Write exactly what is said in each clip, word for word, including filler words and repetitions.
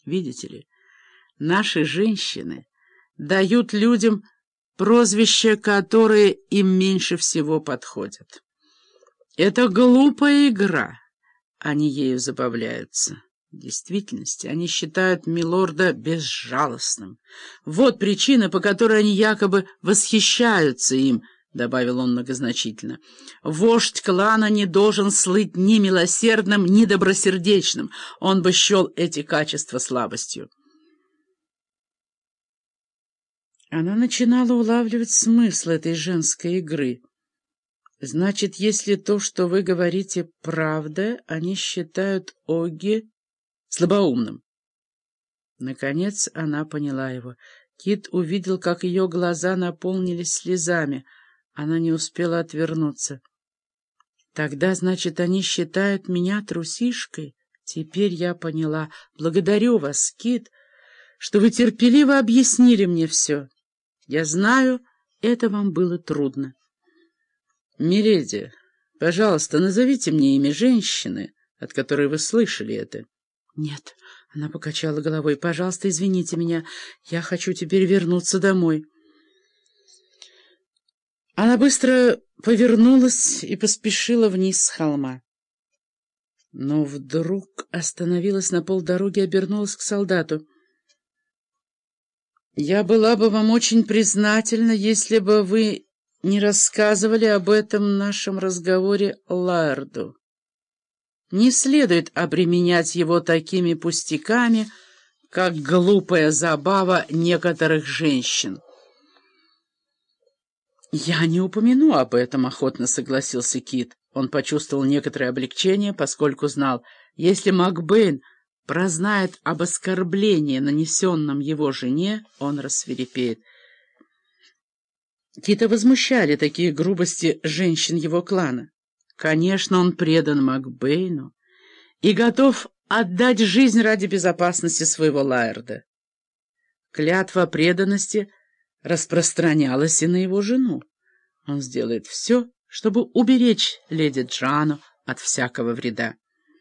Видите ли, наши женщины дают людям прозвища, которые им меньше всего подходят. Это глупая игра, они ею забавляются. В действительности они считают милорда безжалостным. Вот причина, по которой они якобы восхищаются им, — добавил он многозначительно. Вождь клана не должен слыть ни милосердным, ни добросердечным. Он бы счел эти качества слабостью. Она начинала улавливать смысл этой женской игры. Значит, если то, что вы говорите, правда, они считают Огги слабоумным. Наконец она поняла его. Кит увидел, как ее глаза наполнились слезами. Она не успела отвернуться. Тогда, значит, они считают меня трусишкой? Теперь я поняла. Благодарю вас, Кит, что вы терпеливо объяснили мне все. Я знаю, это вам было трудно. Миледи, пожалуйста, назовите мне имя женщины, от которой вы слышали это. Нет, она покачала головой. Пожалуйста, извините меня. Я хочу теперь вернуться домой. Она быстро повернулась и поспешила вниз с холма. Но вдруг остановилась на полдороги и обернулась к солдату. «Я была бы вам очень признательна, если бы вы не рассказывали об этом нашем разговоре Лаэрду. Не следует обременять его такими пустяками, как глупая забава некоторых женщин». «Я не упомяну об этом», — охотно согласился Кит. Он почувствовал некоторое облегчение, поскольку знал, если Макбейн прознает об оскорблении, нанесенном его жене, он рассвирепеет. Кита возмущали такие грубости женщин его клана. Конечно, он предан Макбейну и готов отдать жизнь ради безопасности своего Лаэрда. Клятва преданности распространялась и на его жену. Он сделает все, чтобы уберечь леди Джоанну от всякого вреда.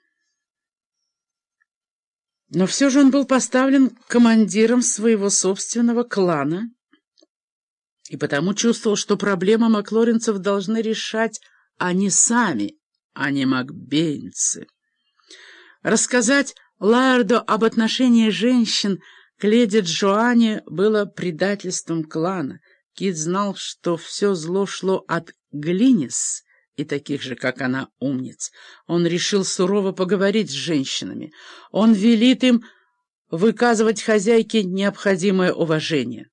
Но все же он был поставлен командиром своего собственного клана и потому чувствовал, что проблемы маклоринцев должны решать они сами, а не макбейнцы. Рассказать Лаэрду об отношении женщин к леди Джоанне было предательством клана. Кит знал, что все зло шло от Глинис и таких же, как она, умниц. Он решил сурово поговорить с женщинами. Он велит им выказывать хозяйке необходимое уважение.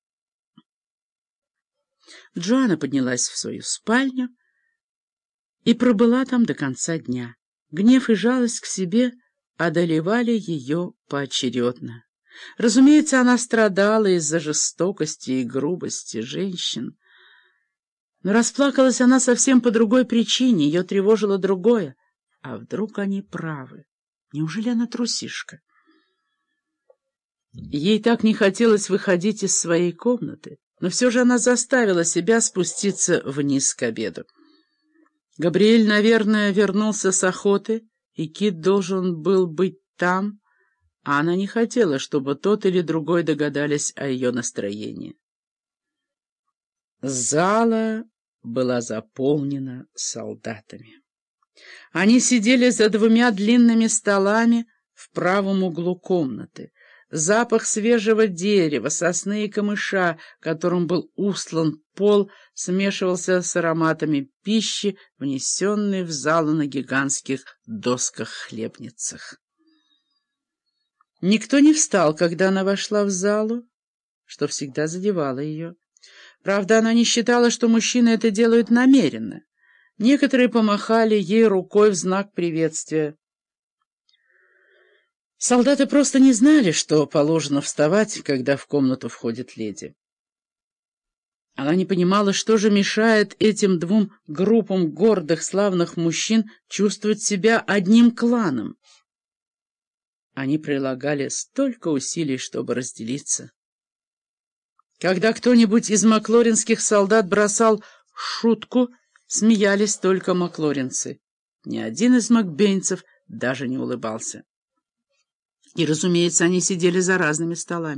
Джоанна поднялась в свою спальню и пробыла там до конца дня. Гнев и жалость к себе одолевали ее поочередно. Разумеется, она страдала из-за жестокости и грубости женщин. Но расплакалась она совсем по другой причине, ее тревожило другое. А вдруг они правы? Неужели она трусишка? Ей так не хотелось выходить из своей комнаты, но все же она заставила себя спуститься вниз к обеду. Габриэль, наверное, вернулся с охоты, и Кит должен был быть там, а она не хотела, чтобы тот или другой догадались о ее настроении. Зала была заполнена солдатами. Они сидели за двумя длинными столами в правом углу комнаты. Запах свежего дерева, сосны и камыша, которым был устлан пол, смешивался с ароматами пищи, внесенной в залу на гигантских досках-хлебницах. Никто не встал, когда она вошла в залу, что всегда задевало ее. Правда, она не считала, что мужчины это делают намеренно. Некоторые помахали ей рукой в знак приветствия. Солдаты просто не знали, что положено вставать, когда в комнату входит леди. Она не понимала, что же мешает этим двум группам гордых, славных мужчин чувствовать себя одним кланом. Они прилагали столько усилий, чтобы разделиться. Когда кто-нибудь из маклоринских солдат бросал шутку, смеялись только маклоринцы. Ни один из макбейнцев даже не улыбался. И, разумеется, они сидели за разными столами.